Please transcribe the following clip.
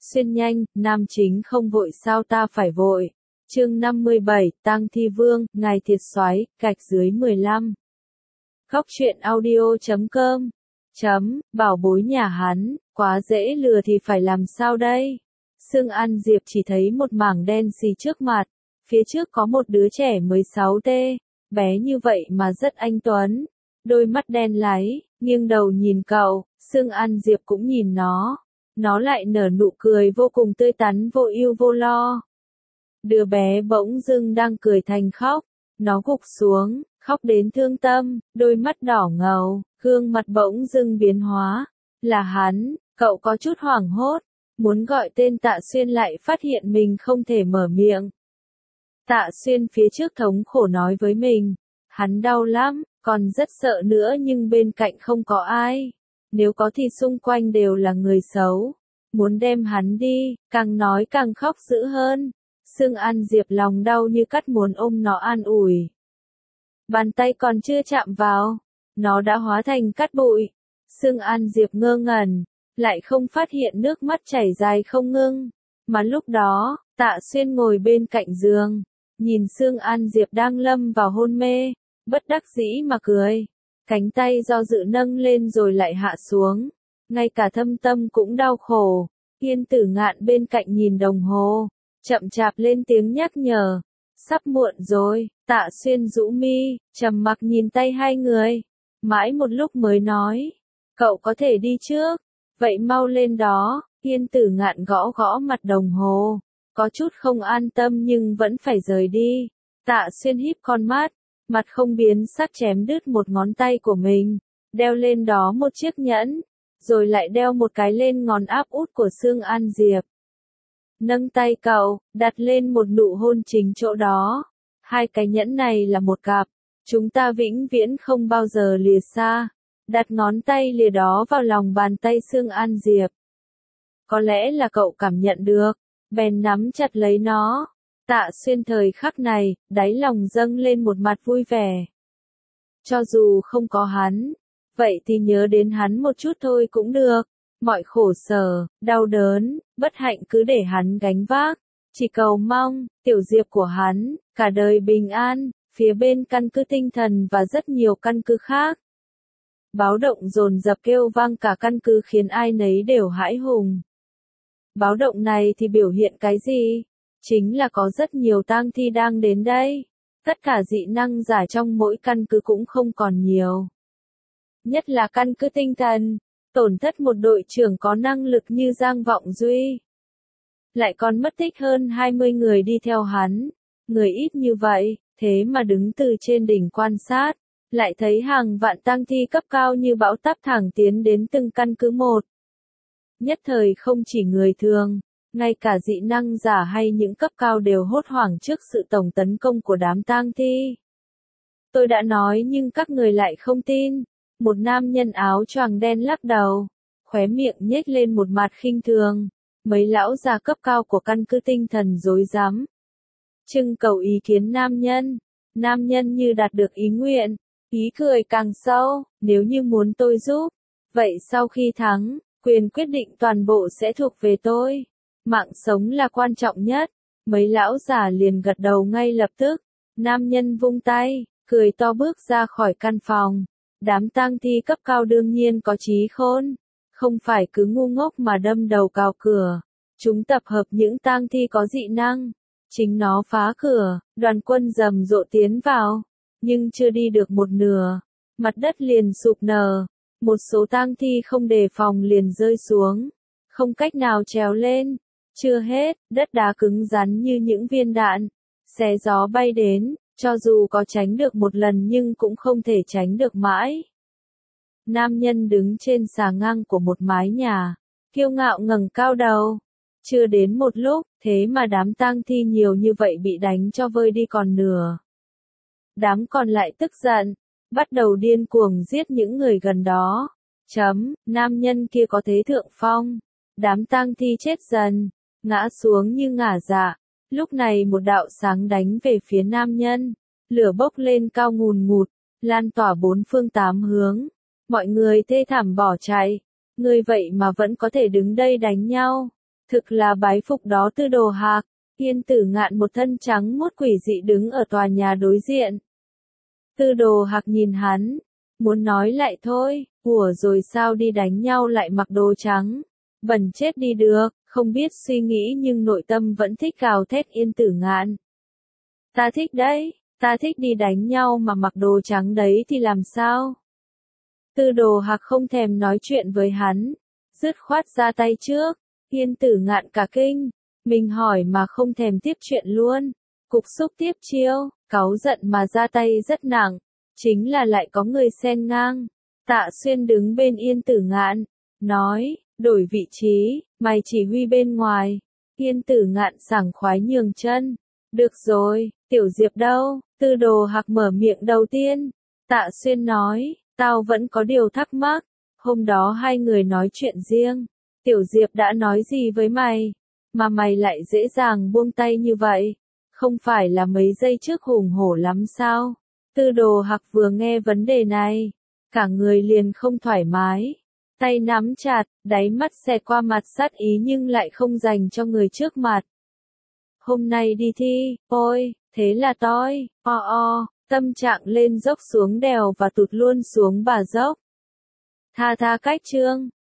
Xuyên nhanh, nam chính không vội sao ta phải vội. Chương 57, Tang Thi Vương, Ngài Thiệt Soái, gạch dưới 15. Góc truyện audio.com. Bảo bối nhà hắn, quá dễ lừa thì phải làm sao đây? Sương An Diệp chỉ thấy một mảng đen xì trước mặt, phía trước có một đứa trẻ 16T, bé như vậy mà rất anh tuấn, đôi mắt đen láy, nghiêng đầu nhìn cậu, Sương An Diệp cũng nhìn nó lại nở nụ cười vô cùng tươi tắn vô ưu vô lo. Đứa bé bỗng dưng đang cười thành khóc, nó gục xuống, khóc đến thương tâm, đôi mắt đỏ ngầu, gương mặt bỗng dưng biến hóa. Là hắn, cậu có chút hoảng hốt, muốn gọi tên Tạ Xuyên lại phát hiện mình không thể mở miệng. Tạ Xuyên phía trước thống khổ nói với mình, hắn đau lắm, còn rất sợ nữa nhưng bên cạnh không có ai. Nếu có thì xung quanh đều là người xấu, muốn đem hắn đi, càng nói càng khóc dữ hơn. Sương An Diệp lòng đau như cắt muốn ôm nó an ủi. Bàn tay còn chưa chạm vào, nó đã hóa thành cát bụi. Sương An Diệp ngơ ngẩn, lại không phát hiện nước mắt chảy dài không ngưng. Mà lúc đó, Tạ Xuyên ngồi bên cạnh giường, nhìn Sương An Diệp đang lâm vào hôn mê, bất đắc dĩ mà cười. Cánh tay do dự nâng lên rồi lại hạ xuống, ngay cả thâm tâm cũng đau khổ. Yên Tử Ngạn bên cạnh nhìn đồng hồ, chậm chạp lên tiếng nhắc nhở, sắp muộn rồi. Tạ Xuyên rũ mi, trầm mặc nhìn tay hai người, mãi một lúc mới nói, cậu có thể đi trước, vậy mau lên đó. Yên Tử Ngạn gõ gõ mặt đồng hồ, có chút không an tâm nhưng vẫn phải rời đi. Tạ Xuyên híp con mắt, mặt không biến sắc chém đứt một ngón tay của mình, đeo lên đó một chiếc nhẫn, rồi lại đeo một cái lên ngón áp út của Sương An Diệp. Nâng tay cậu, đặt lên một nụ hôn chính chỗ đó. Hai cái nhẫn này là một cặp, chúng ta vĩnh viễn không bao giờ lìa xa. Đặt ngón tay lìa đó vào lòng bàn tay Sương An Diệp. Có lẽ là cậu cảm nhận được, bèn nắm chặt lấy nó. Tạ Xuyên thời khắc này, đáy lòng dâng lên một mặt vui vẻ. Cho dù không có hắn, vậy thì nhớ đến hắn một chút thôi cũng được. Mọi khổ sở, đau đớn, bất hạnh cứ để hắn gánh vác. Chỉ cầu mong, tiểu Diệp của hắn, cả đời bình an. Phía bên căn cứ tinh thần và rất nhiều căn cứ khác, báo động dồn dập kêu vang cả căn cứ khiến ai nấy đều hãi hùng. Báo động này thì biểu hiện cái gì? Chính là có rất nhiều tang thi đang đến đây. Tất cả dị năng giả trong mỗi căn cứ cũng không còn nhiều. Nhất là căn cứ tinh thần, tổn thất một đội trưởng có năng lực như Giang Vọng Duy. Lại còn mất tích hơn 20 người đi theo hắn. Người ít như vậy, thế mà đứng từ trên đỉnh quan sát, lại thấy hàng vạn tang thi cấp cao như bão táp thẳng tiến đến từng căn cứ một. Nhất thời không chỉ người thường, ngay cả dị năng giả hay những cấp cao đều hốt hoảng trước sự tổng tấn công của đám tang thi. Tôi đã nói nhưng các người lại không tin. Một nam nhân áo choàng đen lắc đầu, khóe miệng nhếch lên một mặt khinh thường. Mấy lão già cấp cao của căn cứ tinh thần rối rắm, trưng cầu ý kiến nam nhân. Nam nhân như đạt được ý nguyện, ý cười càng sâu. Nếu như muốn tôi giúp, vậy sau khi thắng, quyền quyết định toàn bộ sẽ thuộc về tôi. Mạng sống là quan trọng nhất. Mấy lão già liền gật đầu ngay lập tức. Nam nhân vung tay, cười to bước ra khỏi căn phòng. Đám tang thi cấp cao đương nhiên có trí khôn, không phải cứ ngu ngốc mà đâm đầu cào cửa. Chúng tập hợp những tang thi có dị năng, chính nó phá cửa, đoàn quân rầm rộ tiến vào, nhưng chưa đi được một nửa, mặt đất liền sụp nở, một số tang thi không đề phòng liền rơi xuống, không cách nào trèo lên. Chưa hết, đất đá cứng rắn như những viên đạn, xé gió bay đến, cho dù có tránh được một lần nhưng cũng không thể tránh được mãi. Nam nhân đứng trên xà ngang của một mái nhà, kiêu ngạo ngẩng cao đầu. Chưa đến một lúc, thế mà đám tang thi nhiều như vậy bị đánh cho vơi đi còn nửa. Đám còn lại tức giận, bắt đầu điên cuồng giết những người gần đó. Nam nhân kia có thế thượng phong. Đám tang thi chết dần, ngã xuống như ngả dạ. Lúc này một đạo sáng đánh về phía nam nhân. Lửa bốc lên cao ngùn ngụt, lan tỏa bốn phương tám hướng. Mọi người thê thảm bỏ chạy. Người vậy mà vẫn có thể đứng đây đánh nhau. Thực là bái phục đó Tư Đồ Hạc. Yên Tử Ngạn một thân trắng muốt quỷ dị đứng ở tòa nhà đối diện. Tư Đồ Hạc nhìn hắn, muốn nói lại thôi, ủa rồi sao đi đánh nhau lại mặc đồ trắng, bẩn chết đi được, không biết suy nghĩ nhưng nội tâm vẫn thích gào thét Yên Tử Ngạn. Ta thích đấy, ta thích đi đánh nhau mà mặc đồ trắng đấy thì làm sao? Tư Đồ Hạc không thèm nói chuyện với hắn, dứt khoát ra tay trước. Yên Tử Ngạn cả kinh, mình hỏi mà không thèm tiếp chuyện luôn. Cục xúc tiếp chiêu, cáu giận mà ra tay rất nặng, chính là lại có người xen ngang. Tạ Xuyên đứng bên Yên Tử Ngạn, nói, đổi vị trí, mày chỉ huy bên ngoài. Yên Tử Ngạn sảng khoái nhường chân. Được rồi, Tiểu Diệp đâu? Tư Đồ Hạc mở miệng đầu tiên. Tạ Xuyên nói, tao vẫn có điều thắc mắc. Hôm đó hai người nói chuyện riêng. Tiểu Diệp đã nói gì với mày? Mà mày lại dễ dàng buông tay như vậy? Không phải là mấy giây trước hùng hổ lắm sao? Tư Đồ Hạc vừa nghe vấn đề này, cả người liền không thoải mái. Tay nắm chặt, đáy mắt xẹt qua mặt sát ý nhưng lại không dành cho người trước mặt. Hôm nay đi thi, ôi, thế là toi, tâm trạng lên dốc xuống đèo và tụt luôn xuống bà dốc. Tha cách Trương,